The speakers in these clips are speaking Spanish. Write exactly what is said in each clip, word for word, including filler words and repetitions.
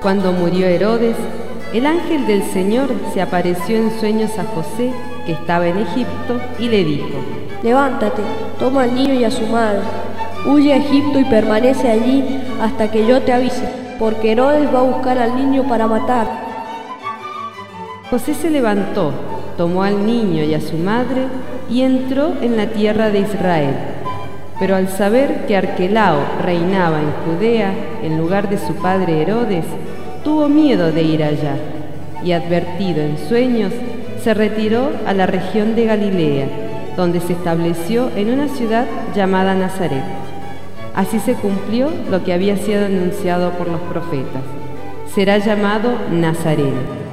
Cuando murió Herodes, el ángel del Señor se apareció en sueños a José, que estaba en Egipto, y le dijo: Levántate, toma al niño y a su madre, huye a Egipto y permanece allí hasta que yo te avise, porque Herodes va a buscar al niño para matar. José se levantó, tomó al niño y a su madre y entró en la tierra de Israel. Pero al saber que Arquelao reinaba en Judea en lugar de su padre Herodes, tuvo miedo de ir allá, y advertido en sueños, se retiró a la región de Galilea, donde se estableció en una ciudad llamada Nazaret. Así se cumplió lo que había sido anunciado por los profetas: será llamado Nazareno.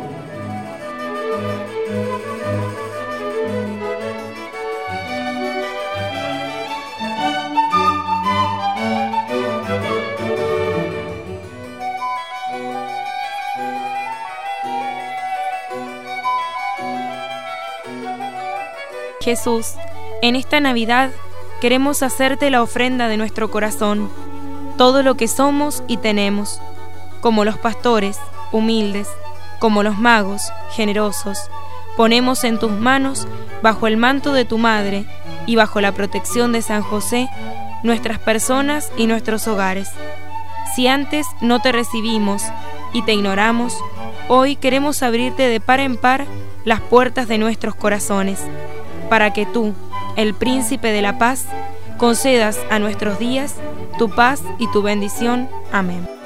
Jesús, en esta Navidad queremos hacerte la ofrenda de nuestro corazón, todo lo que somos y tenemos, como los pastores, humildes, como los magos, generosos. Ponemos en tus manos, bajo el manto de tu madre y bajo la protección de San José, nuestras personas y nuestros hogares. Si antes no te recibimos y te ignoramos, hoy queremos abrirte de par en par las puertas de nuestros corazones, para que tú, el Príncipe de la Paz, concedas a nuestros días tu paz y tu bendición. Amén.